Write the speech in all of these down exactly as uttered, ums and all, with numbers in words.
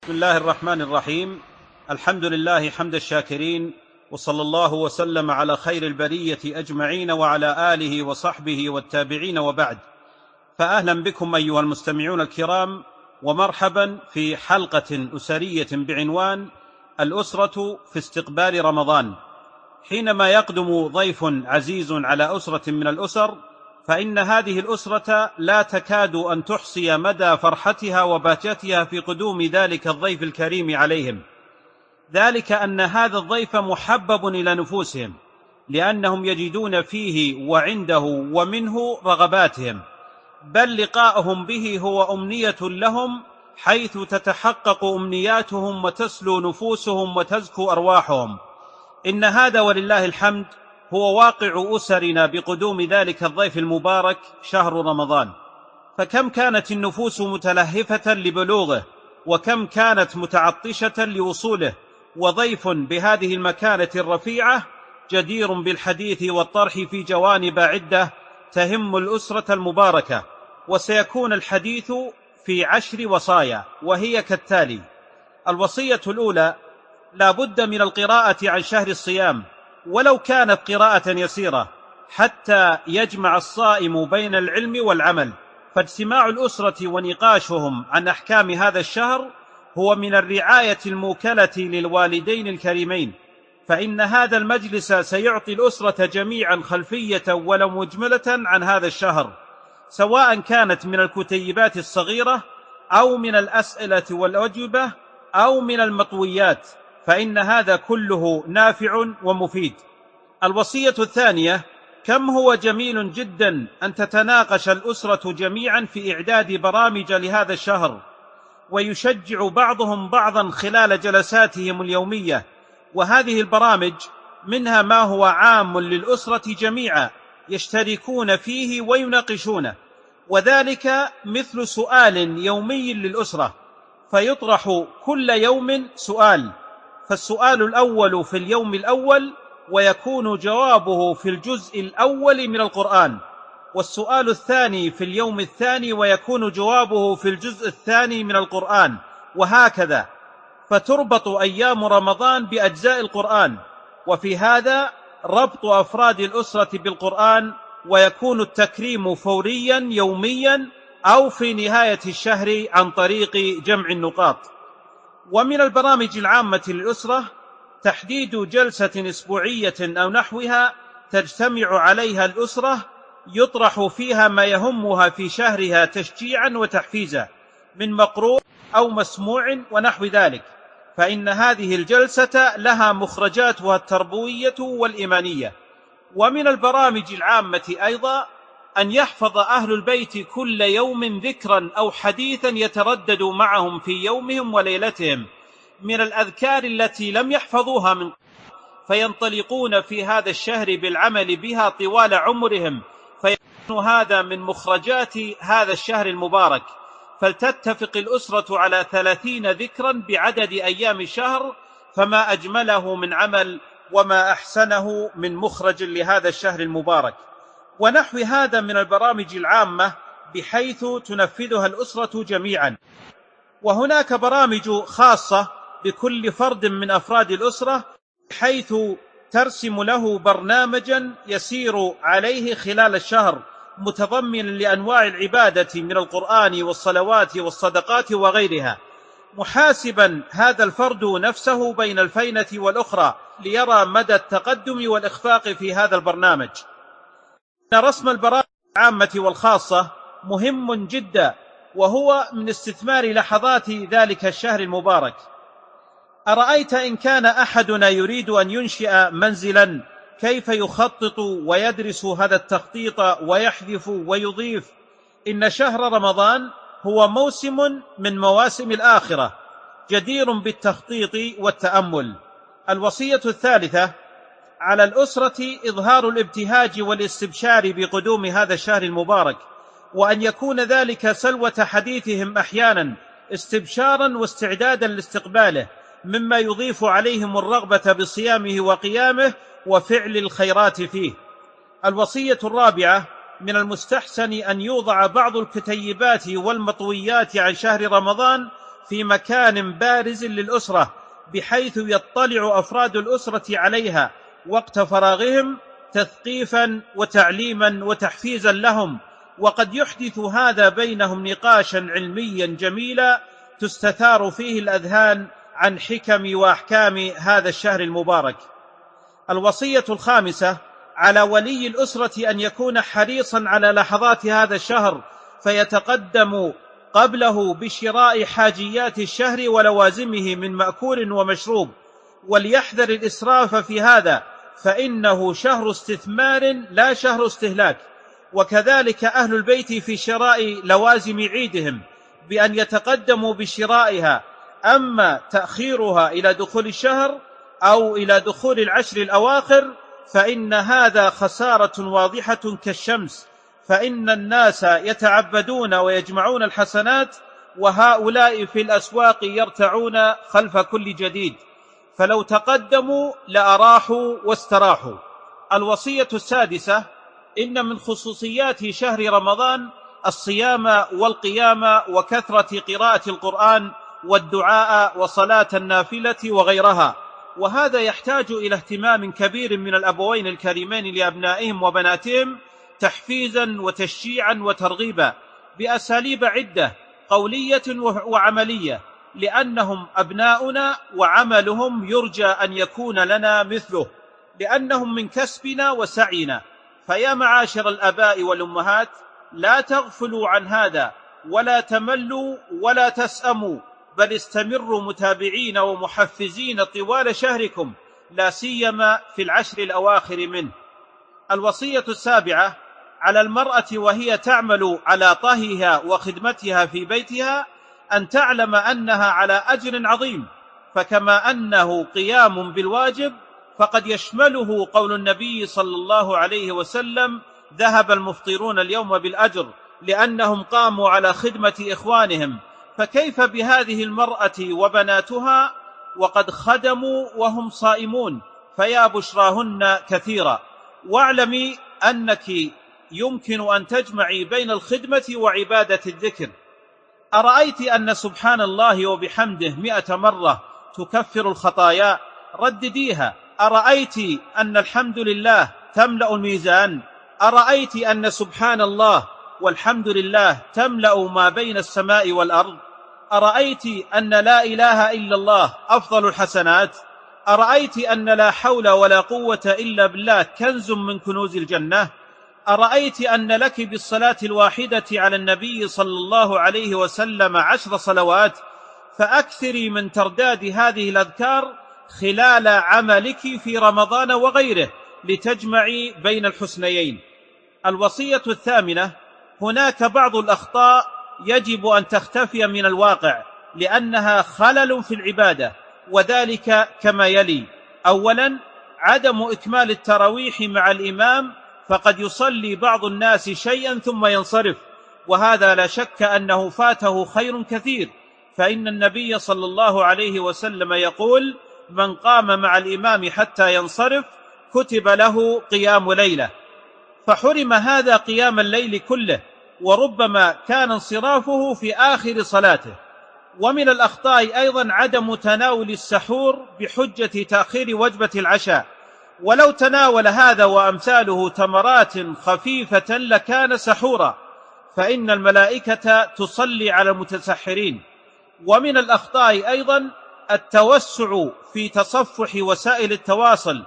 بسم الله الرحمن الرحيم. الحمد لله حمد الشاكرين، وصلى الله وسلم على خير البرية أجمعين وعلى آله وصحبه والتابعين، وبعد. فأهلا بكم أيها المستمعون الكرام، ومرحبا في حلقة أسرية بعنوان الأسرة في استقبال رمضان. حينما يقدم ضيف عزيز على أسرة من الأسر، فإن هذه الأسرة لا تكاد أن تحصي مدى فرحتها وبهجتها في قدوم ذلك الضيف الكريم عليهم، ذلك أن هذا الضيف محبب إلى نفوسهم، لأنهم يجدون فيه وعنده ومنه رغباتهم، بل لقاءهم به هو أمنية لهم، حيث تتحقق أمنياتهم وتسلو نفوسهم وتزكو أرواحهم. إن هذا ولله الحمد هو واقع أسرنا بقدوم ذلك الضيف المبارك شهر رمضان. فكم كانت النفوس متلهفة لبلوغه، وكم كانت متعطشة لوصوله، وضيف بهذه المكانة الرفيعة جدير بالحديث والطرح في جوانب عدة تهم الأسرة المباركة. وسيكون الحديث في عشر وصايا، وهي كالتالي: الوصية الأولى: لا بد من القراءة عن شهر الصيام، ولو كانت قراءة يسيرة، حتى يجمع الصائم بين العلم والعمل. فاجتماع الأسرة ونقاشهم عن أحكام هذا الشهر هو من الرعاية الموكلة للوالدين الكريمين، فإن هذا المجلس سيعطي الأسرة جميعا خلفية ولو مجملة عن هذا الشهر، سواء كانت من الكتيبات الصغيرة أو من الأسئلة والأجوبة أو من المطويات، فإن هذا كله نافع ومفيد. الوصية الثانية: كم هو جميل جدا أن تتناقش الأسرة جميعا في إعداد برامج لهذا الشهر، ويشجع بعضهم بعضا خلال جلساتهم اليومية. وهذه البرامج منها ما هو عام للأسرة جميعا يشتركون فيه ويناقشونه، وذلك مثل سؤال يومي للأسرة، فيطرح كل يوم سؤال، فالسؤال الأول في اليوم الأول ويكون جوابه في الجزء الأول من القرآن، والسؤال الثاني في اليوم الثاني ويكون جوابه في الجزء الثاني من القرآن، وهكذا. فتربط أيام رمضان بأجزاء القرآن، وفي هذا ربط أفراد الأسرة بالقرآن، ويكون التكريم فوريا يوميا أو في نهاية الشهر عن طريق جمع النقاط. ومن البرامج العامة للأسرة تحديد جلسة أسبوعية أو نحوها تجتمع عليها الأسرة، يطرح فيها ما يهمها في شهرها تشجيعا وتحفيزا من مقروء أو مسموع ونحو ذلك، فإن هذه الجلسة لها مخرجاتها التربوية والإيمانية. ومن البرامج العامة أيضا أن يحفظ أهل البيت كل يوم ذكرا أو حديثا يتردد معهم في يومهم وليلتهم من الأذكار التي لم يحفظوها من قبل، فينطلقون في هذا الشهر بالعمل بها طوال عمرهم، فيكون هذا من مخرجات هذا الشهر المبارك. فلتتفق الأسرة على ثلاثين ذكرا بعدد أيام الشهر، فما أجمله من عمل وما أحسنه من مخرج لهذا الشهر المبارك. ونحو هذا من البرامج العامة بحيث تنفذها الأسرة جميعا. وهناك برامج خاصة بكل فرد من أفراد الأسرة، بحيث ترسم له برنامجا يسير عليه خلال الشهر، متضمنا لأنواع العبادة من القرآن والصلوات والصدقات وغيرها، محاسبا هذا الفرد نفسه بين الفينة والأخرى ليرى مدى التقدم والإخفاق في هذا البرنامج. إن رسم البرامج العامة والخاصة مهم جدا، وهو من استثمار لحظات ذلك الشهر المبارك. أرأيت إن كان أحدنا يريد أن ينشئ منزلا، كيف يخطط ويدرس هذا التخطيط ويحذف ويضيف؟ إن شهر رمضان هو موسم من مواسم الآخرة جدير بالتخطيط والتأمل. الوصية الثالثة: على الأسرة إظهار الابتهاج والاستبشار بقدوم هذا الشهر المبارك، وأن يكون ذلك سلوة حديثهم أحيانا استبشارا واستعدادا لاستقباله، مما يضيف عليهم الرغبة بصيامه وقيامه وفعل الخيرات فيه. الوصية الرابعة: من المستحسن أن يوضع بعض الكتيبات والمطويات عن شهر رمضان في مكان بارز للأسرة بحيث يطلع أفراد الأسرة عليها وقت فراغهم تثقيفا وتعليما وتحفيزا لهم، وقد يحدث هذا بينهم نقاشا علميا جميلا تستثار فيه الأذهان عن حكم وأحكام هذا الشهر المبارك. الوصية الخامسة: على ولي الأسرة أن يكون حريصا على لحظات هذا الشهر فيتقدم قبله بشراء حاجيات الشهر ولوازمه من مأكول ومشروب، وليحذر الإسراف في هذا فإنه شهر استثمار لا شهر استهلاك. وكذلك أهل البيت في شراء لوازم عيدهم بأن يتقدموا بشرائها، أما تأخيرها إلى دخول الشهر أو إلى دخول العشر الأواخر فإن هذا خسارة واضحة كالشمس، فإن الناس يتعبدون ويجمعون الحسنات وهؤلاء في الأسواق يرتعون خلف كل جديد، فلو تقدموا لأراحوا واستراحوا. الوصية السادسة: إن من خصوصيات شهر رمضان الصيام والقيام وكثرة قراءة القرآن والدعاء وصلاة النافلة وغيرها، وهذا يحتاج إلى اهتمام كبير من الأبوين الكريمين لأبنائهم وبناتهم تحفيزا وتشجيعا وترغيبا بأساليب عدة قولية وعملية، لأنهم أبناؤنا وعملهم يرجى أن يكون لنا مثله، لأنهم من كسبنا وسعينا. فيا معاشر الآباء والأمهات، لا تغفلوا عن هذا ولا تملوا ولا تسأموا، بل استمروا متابعين ومحفزين طوال شهركم، لا سيما في العشر الأواخر منه. الوصية السابعة: على المرأة وهي تعمل على طهيها وخدمتها في بيتها أن تعلم أنها على أجر عظيم، فكما أنه قيام بالواجب فقد يشمله قول النبي صلى الله عليه وسلم: ذهب المفطرون اليوم بالأجر، لأنهم قاموا على خدمة إخوانهم. فكيف بهذه المرأة وبناتها وقد خدموا وهم صائمون؟ فيا بشراهن كثيرا. واعلمي أنك يمكن أن تجمعي بين الخدمة وعبادة الذكر. أرأيت أن سبحان الله وبحمده مئة مرة تكفر الخطايا؟ ردديها. أرأيت أن الحمد لله تملأ الميزان؟ أرأيت أن سبحان الله والحمد لله تملأ ما بين السماء والأرض؟ أرأيت أن لا إله إلا الله أفضل الحسنات؟ أرأيت أن لا حول ولا قوة إلا بالله كنز من كنوز الجنة؟ أرأيت أن لك بالصلاة الواحدة على النبي صلى الله عليه وسلم عشر صلوات؟ فأكثري من ترداد هذه الأذكار خلال عملك في رمضان وغيره لتجمعي بين الحسنيين. الوصية الثامنة: هناك بعض الأخطاء يجب أن تختفي من الواقع لأنها خلل في العبادة، وذلك كما يلي: أولا، عدم إكمال التراويح مع الإمام، فقد يصلي بعض الناس شيئا ثم ينصرف، وهذا لا شك أنه فاته خير كثير، فإن النبي صلى الله عليه وسلم يقول: من قام مع الإمام حتى ينصرف كتب له قيام ليلة، فحرم هذا قيام الليل كله، وربما كان انصرافه في آخر صلاته. ومن الأخطاء أيضا عدم تناول السحور بحجة تأخير وجبة العشاء، ولو تناول هذا وأمثاله تمرات خفيفة لكان سحورا، فإن الملائكة تصلي على المتسحرين. ومن الأخطاء أيضا التوسع في تصفح وسائل التواصل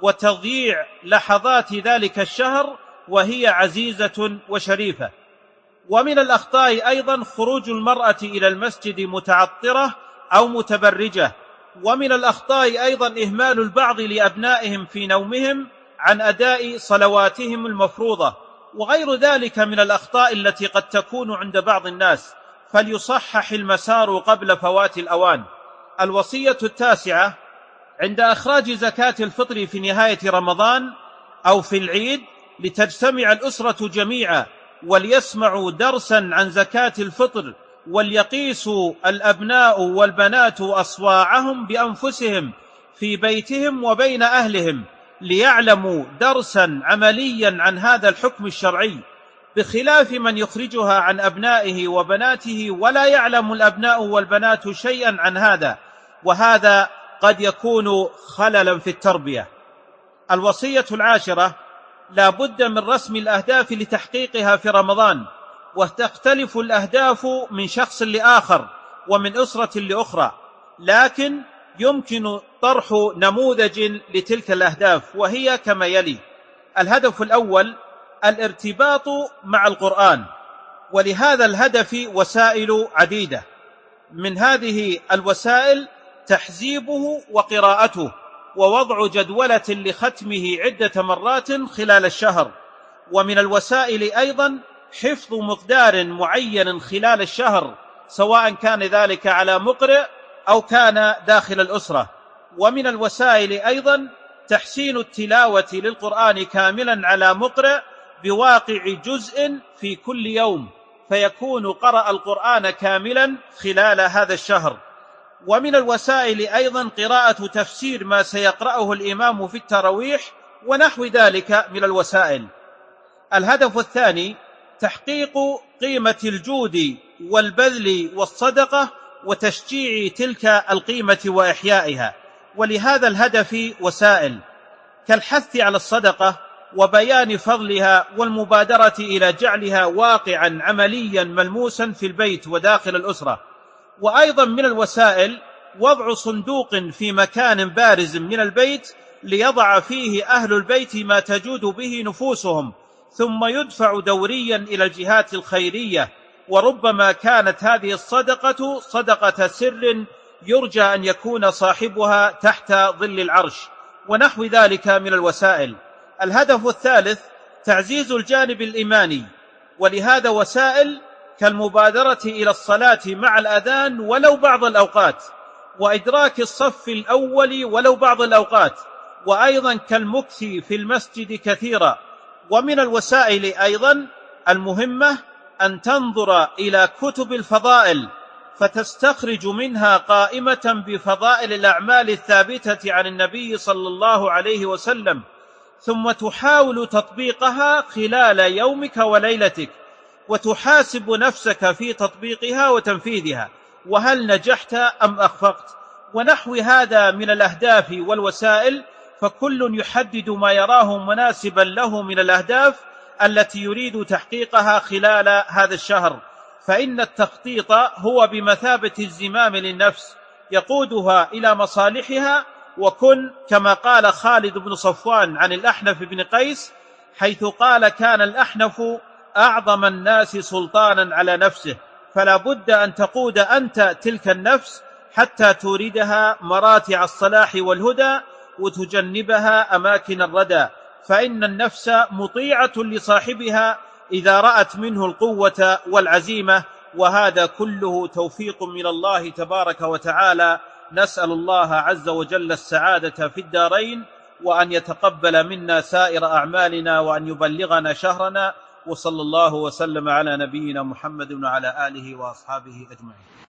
وتضييع لحظات ذلك الشهر وهي عزيزة وشريفة. ومن الأخطاء أيضا خروج المرأة إلى المسجد متعطرة أو متبرجة. ومن الأخطاء أيضا إهمال البعض لأبنائهم في نومهم عن أداء صلواتهم المفروضة، وغير ذلك من الأخطاء التي قد تكون عند بعض الناس، فليصحح المسار قبل فوات الأوان. الوصية التاسعة: عند إخراج زكاة الفطر في نهاية رمضان أو في العيد لتجتمع الأسرة جميعا وليسمعوا درسا عن زكاة الفطر، وليقيسوا الأبناء والبنات أصواعهم بأنفسهم في بيتهم وبين أهلهم ليعلموا درسا عمليا عن هذا الحكم الشرعي. بخلاف من يخرجها عن أبنائه وبناته ولا يعلم الأبناء والبنات شيئا عن هذا، وهذا قد يكون خللا في التربية. الوصية العاشرة: لا بد من رسم الأهداف لتحقيقها في رمضان، وتختلف الأهداف من شخص لآخر ومن أسرة لأخرى، لكن يمكن طرح نموذج لتلك الأهداف، وهي كما يلي: الهدف الأول الارتباط مع القرآن، ولهذا الهدف وسائل عديدة. من هذه الوسائل تحزيبه وقراءته، ووضع جدولة لختمه عدة مرات خلال الشهر. ومن الوسائل أيضا حفظ مقدار معين خلال الشهر، سواء كان ذلك على مقرئ أو كان داخل الأسرة. ومن الوسائل أيضا تحسين التلاوة للقرآن كاملا على مقرئ بواقع جزء في كل يوم، فيكون قرأ القرآن كاملا خلال هذا الشهر. ومن الوسائل أيضا قراءة تفسير ما سيقرأه الإمام في التراويح ونحو ذلك من الوسائل. الهدف الثاني تحقيق قيمة الجود والبذل والصدقة وتشجيع تلك القيمة وإحيائها، ولهذا الهدف وسائل كالحث على الصدقة وبيان فضلها والمبادرة إلى جعلها واقعا عمليا ملموسا في البيت وداخل الأسرة. وأيضا من الوسائل وضع صندوق في مكان بارز من البيت ليضع فيه أهل البيت ما تجود به نفوسهم، ثم يدفع دوريا إلى الجهات الخيرية، وربما كانت هذه الصدقة صدقة سر يرجى أن يكون صاحبها تحت ظل العرش، ونحو ذلك من الوسائل. الهدف الثالث تعزيز الجانب الإيماني، ولهذا وسائل كالمبادرة إلى الصلاة مع الأذان ولو بعض الأوقات، وإدراك الصف الأول ولو بعض الأوقات، وأيضا كالمكث في المسجد كثيرا. ومن الوسائل أيضا المهمة أن تنظر إلى كتب الفضائل فتستخرج منها قائمة بفضائل الأعمال الثابتة عن النبي صلى الله عليه وسلم، ثم تحاول تطبيقها خلال يومك وليلتك، وتحاسب نفسك في تطبيقها وتنفيذها، وهل نجحت أم أخفقت، ونحو هذا من الأهداف والوسائل. فكل يحدد ما يراه مناسبا له من الأهداف التي يريد تحقيقها خلال هذا الشهر، فإن التخطيط هو بمثابة الزمام للنفس يقودها إلى مصالحها. وكن كما قال خالد بن صفوان عن الأحنف بن قيس، حيث قال: كان الأحنف أعظم الناس سلطانا على نفسه، فلا بد أن تقود أنت تلك النفس حتى توردها مراتع الصلاح والهدى وتجنبها أماكن الردى، فإن النفس مطيعة لصاحبها إذا رأت منه القوة والعزيمة، وهذا كله توفيق من الله تبارك وتعالى. نسأل الله عز وجل السعادة في الدارين، وأن يتقبل منا سائر أعمالنا، وأن يبلغنا شهرنا. وصلى الله وسلم على نبينا محمد وعلى آله وأصحابه أجمعين.